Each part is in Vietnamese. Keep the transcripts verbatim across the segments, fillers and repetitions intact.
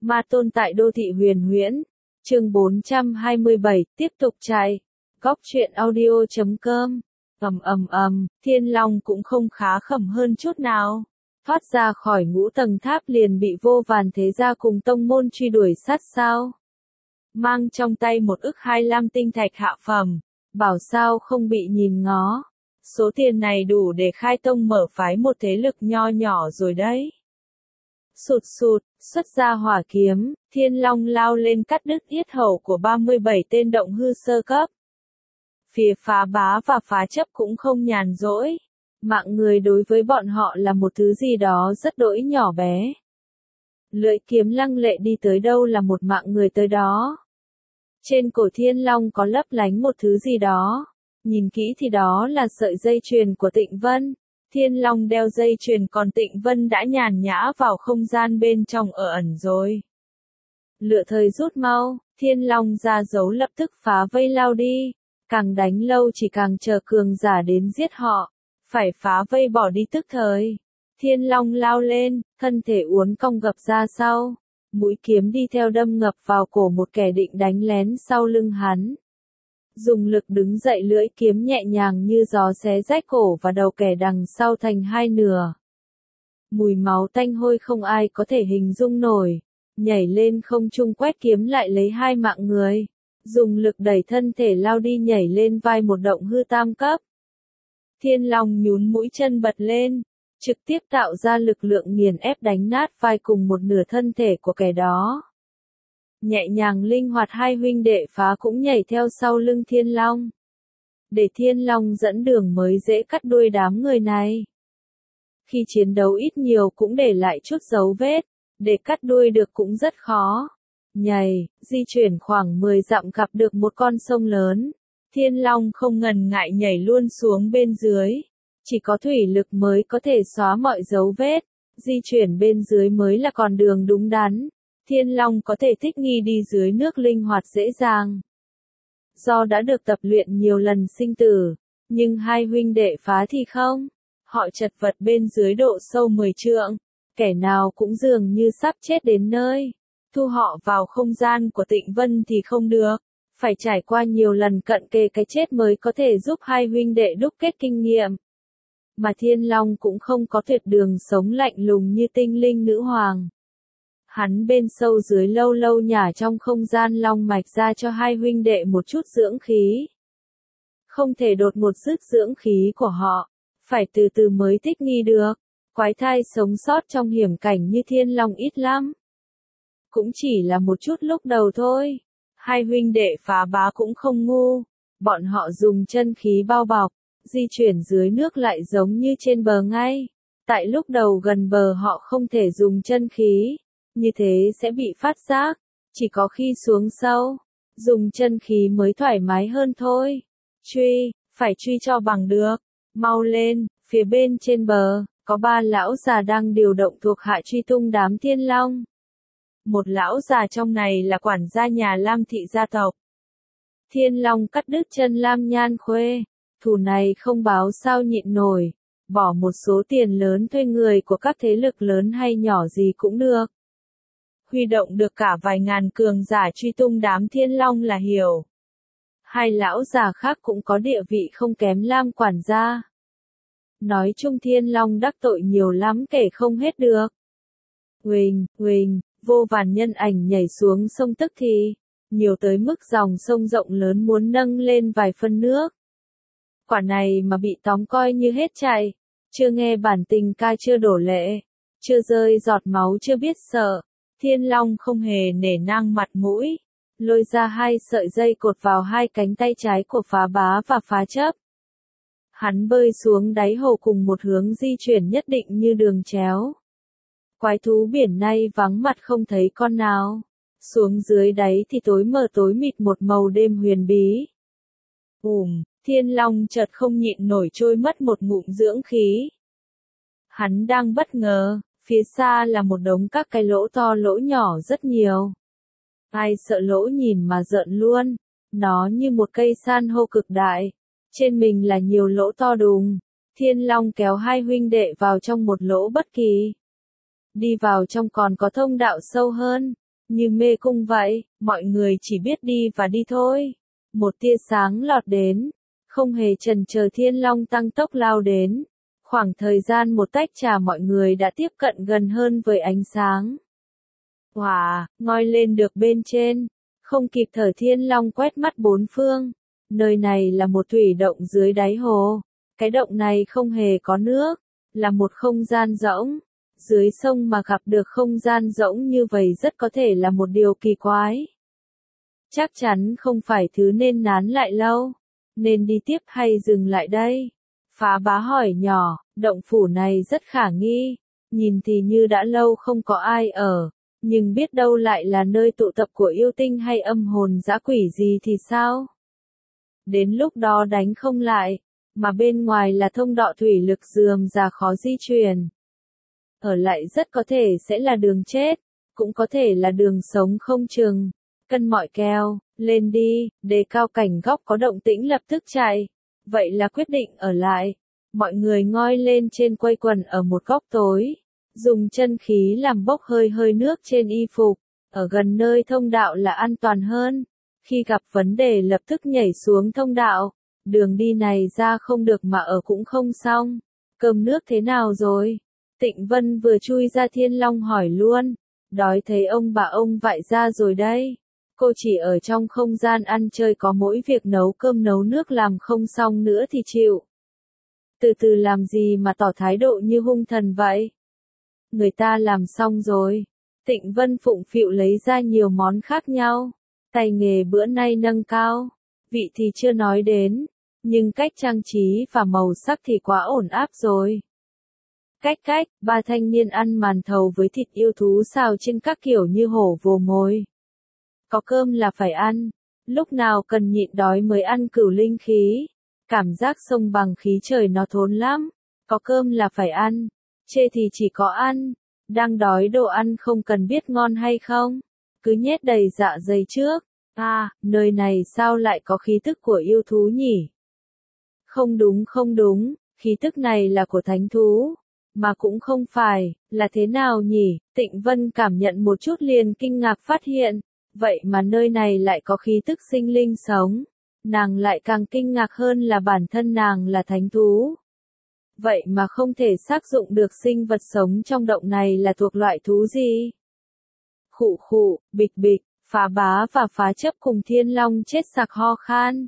Ma tôn tại đô thị huyền huyễn. Chương bốn trăm hai mươi bảy, tiếp tục chạy. Góc truyện audio chấm com. Ầm ầm ầm, Thiên Long cũng không khá khẩm hơn chút nào. Thoát ra khỏi ngũ tầng tháp liền bị vô vàn thế gia cùng tông môn truy đuổi sát sao. Mang trong tay một ức hai lam tinh thạch hạ phẩm, bảo sao không bị nhìn ngó. Số tiền này đủ để khai tông mở phái một thế lực nho nhỏ rồi đấy. Sụt sụt, xuất ra hỏa kiếm, Thiên Long lao lên cắt đứt yết hầu của ba mươi bảy tên động hư sơ cấp. Phía phá bá và phá chấp cũng không nhàn rỗi. Mạng người đối với bọn họ là một thứ gì đó rất đỗi nhỏ bé. Lưỡi kiếm lăng lệ đi tới đâu là một mạng người tới đó. Trên cổ Thiên Long có lấp lánh một thứ gì đó. Nhìn kỹ thì đó là sợi dây chuyền của Tịnh Vân. Thiên Long đeo dây chuyền còn Tịnh Vân đã nhàn nhã vào không gian bên trong ở ẩn rồi. Lựa thời rút mau, Thiên Long ra dấu lập tức phá vây lao đi. Càng đánh lâu chỉ càng chờ cường giả đến giết họ. Phải phá vây bỏ đi tức thời. Thiên Long lao lên, thân thể uốn cong gập ra sau. Mũi kiếm đi theo đâm ngập vào cổ một kẻ định đánh lén sau lưng hắn. Dùng lực đứng dậy, lưỡi kiếm nhẹ nhàng như gió xé rách cổ và đầu kẻ đằng sau thành hai nửa. Mùi máu tanh hôi không ai có thể hình dung nổi. Nhảy lên không trung quét kiếm lại lấy hai mạng người. Dùng lực đẩy thân thể lao đi, nhảy lên vai một động hư tam cấp. Thiên Long nhún mũi chân bật lên, trực tiếp tạo ra lực lượng nghiền ép đánh nát vai cùng một nửa thân thể của kẻ đó. Nhẹ nhàng linh hoạt hai huynh đệ phá cũng nhảy theo sau lưng Thiên Long. Để Thiên Long dẫn đường mới dễ cắt đuôi đám người này. Khi chiến đấu ít nhiều cũng để lại chút dấu vết, để cắt đuôi được cũng rất khó. Nhảy, di chuyển khoảng mười dặm gặp được một con sông lớn. Thiên Long không ngần ngại nhảy luôn xuống bên dưới. Chỉ có thủy lực mới có thể xóa mọi dấu vết. Di chuyển bên dưới mới là con đường đúng đắn. Thiên Long có thể thích nghi đi dưới nước linh hoạt dễ dàng. Do đã được tập luyện nhiều lần sinh tử. Nhưng hai huynh đệ phá thì không. Họ chật vật bên dưới độ sâu mười trượng. Kẻ nào cũng dường như sắp chết đến nơi. Thu họ vào không gian của Tịnh Vân thì không được. Phải trải qua nhiều lần cận kề cái chết mới có thể giúp hai huynh đệ đúc kết kinh nghiệm. Mà Thiên Long cũng không có tuyệt đường sống lạnh lùng như tinh linh nữ hoàng. Hắn bên sâu dưới lâu lâu nhả trong không gian long mạch ra cho hai huynh đệ một chút dưỡng khí. Không thể đột ngột dứt dưỡng khí của họ. Phải từ từ mới thích nghi được. Quái thai sống sót trong hiểm cảnh như Thiên Long ít lắm. Cũng chỉ là một chút lúc đầu thôi. Hai huynh đệ phá bá cũng không ngu. Bọn họ dùng chân khí bao bọc. Di chuyển dưới nước lại giống như trên bờ ngay. Tại lúc đầu gần bờ họ không thể dùng chân khí. Như thế sẽ bị phát giác. Chỉ có khi xuống sâu. Dùng chân khí mới thoải mái hơn thôi. Truy, phải truy cho bằng được. Mau lên, phía bên trên bờ. Có ba lão già đang điều động thuộc hạ truy tung đám Thiên Long. Một lão già trong này là quản gia nhà Lam thị gia tộc. Thiên Long cắt đứt chân Lam Nhan Khuê. Thù này không báo sao nhịn nổi. Bỏ một số tiền lớn thuê người của các thế lực lớn hay nhỏ gì cũng được. Huy động được cả vài ngàn cường giả truy tung đám Thiên Long là hiểu. Hai lão già khác cũng có địa vị không kém Lam quản gia. Nói chung Thiên Long đắc tội nhiều lắm kể không hết được. Huỳnh, huỳnh, vô vàn nhân ảnh nhảy xuống sông tức thì. Nhiều tới mức dòng sông rộng lớn muốn nâng lên vài phân nước. Quả này mà bị tóm coi như hết chạy. Chưa nghe bản tình ca chưa đổ lệ. Chưa rơi giọt máu chưa biết sợ. Thiên Long không hề nể nang mặt mũi. Lôi ra hai sợi dây cột vào hai cánh tay trái của phá bá và phá chấp. Hắn bơi xuống đáy hồ cùng một hướng di chuyển nhất định như đường chéo. Quái thú biển nay vắng mặt không thấy con nào. Xuống dưới đáy thì tối mờ tối mịt một màu đêm huyền bí. Ùm, Thiên Long chợt không nhịn nổi trôi mất một ngụm dưỡng khí. Hắn đang bất ngờ, phía xa là một đống các cái lỗ to lỗ nhỏ rất nhiều. Ai sợ lỗ nhìn mà giận luôn. Nó như một cây san hô cực đại. Trên mình là nhiều lỗ to đùng. Thiên Long kéo hai huynh đệ vào trong một lỗ bất kỳ. Đi vào trong còn có thông đạo sâu hơn. như mê cung vậy, mọi người chỉ biết đi và đi thôi. Một tia sáng lọt đến, không hề chần chờ Thiên Long tăng tốc lao đến. Khoảng thời gian một tách trà mọi người đã tiếp cận gần hơn với ánh sáng. Wow, ngoi lên được bên trên, không kịp thở Thiên Long quét mắt bốn phương. Nơi này là một thủy động dưới đáy hồ. Cái động này không hề có nước, là một không gian rỗng. Dưới sông mà gặp được không gian rỗng như vậy rất có thể là một điều kỳ quái. Chắc chắn không phải thứ nên nán lại lâu. Nên đi tiếp hay dừng lại đây? Phá Bá hỏi nhỏ, động phủ này rất khả nghi. Nhìn thì như đã lâu không có ai ở. Nhưng biết đâu lại là nơi tụ tập của yêu tinh hay âm hồn dã quỷ gì thì sao? Đến lúc đó đánh không lại. Mà bên ngoài là thông đạo thủy lực rườm rà khó di chuyển. Ở lại rất có thể sẽ là đường chết, cũng có thể là đường sống không chừng. Cân mọi kèo, lên đi, đề cao cảnh góc có động tĩnh lập tức chạy. Vậy là quyết định ở lại. Mọi người ngoi lên trên quây quần ở một góc tối. Dùng chân khí làm bốc hơi hơi nước trên y phục. Ở gần nơi thông đạo là an toàn hơn. Khi gặp vấn đề lập tức nhảy xuống thông đạo. Đường đi này ra không được mà ở cũng không xong. Cơm nước thế nào rồi? Tịnh Vân vừa chui ra Thiên Long hỏi luôn. Đói thấy ông bà ông vại ra rồi đây. Cô chỉ ở trong không gian ăn chơi có mỗi việc nấu cơm nấu nước làm không xong nữa thì chịu. Từ từ làm gì mà tỏ thái độ như hung thần vậy? Người ta làm xong rồi. Tịnh Vân phụng phịu lấy ra nhiều món khác nhau. Tay nghề bữa nay nâng cao. Vị thì chưa nói đến. Nhưng cách trang trí và màu sắc thì quá ổn áp rồi. Cách cách, ba thanh niên ăn màn thầu với thịt yêu thú xào trên các kiểu như hổ vồ mồi. Có cơm là phải ăn. Lúc nào cần nhịn đói mới ăn cửu linh khí. Cảm giác sông bằng khí trời nó thốn lắm. Có cơm là phải ăn. Chê thì chỉ có ăn. Đang đói đồ ăn không cần biết ngon hay không. Cứ nhét đầy dạ dày trước. À, nơi này sao lại có khí tức của yêu thú nhỉ? Không đúng không đúng, khí tức này là của thánh thú. Mà cũng không phải, là thế nào nhỉ? Tịnh Vân cảm nhận một chút liền kinh ngạc phát hiện. Vậy mà nơi này lại có khí tức sinh linh sống. Nàng lại càng kinh ngạc hơn là bản thân nàng là thánh thú. Vậy mà không thể xác dụng được sinh vật sống trong động này là thuộc loại thú gì? Khụ khụ, bịch bịch, Phá Bá và Phá Chấp cùng Thiên Long chết sặc ho khan.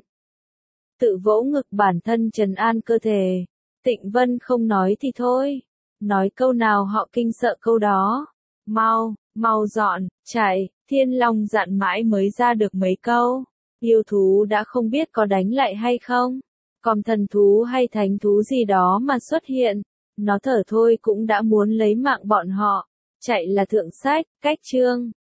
Tự vỗ ngực bản thân trấn an cơ thể. Tịnh Vân không nói thì thôi. Nói câu nào họ kinh sợ câu đó. Mau, mau dọn, chạy, Thiên Long dặn mãi mới ra được mấy câu. Yêu thú đã không biết có đánh lại hay không. Còn thần thú hay thánh thú gì đó mà xuất hiện. Nó thở thôi cũng đã muốn lấy mạng bọn họ. Chạy là thượng sách, cách chương.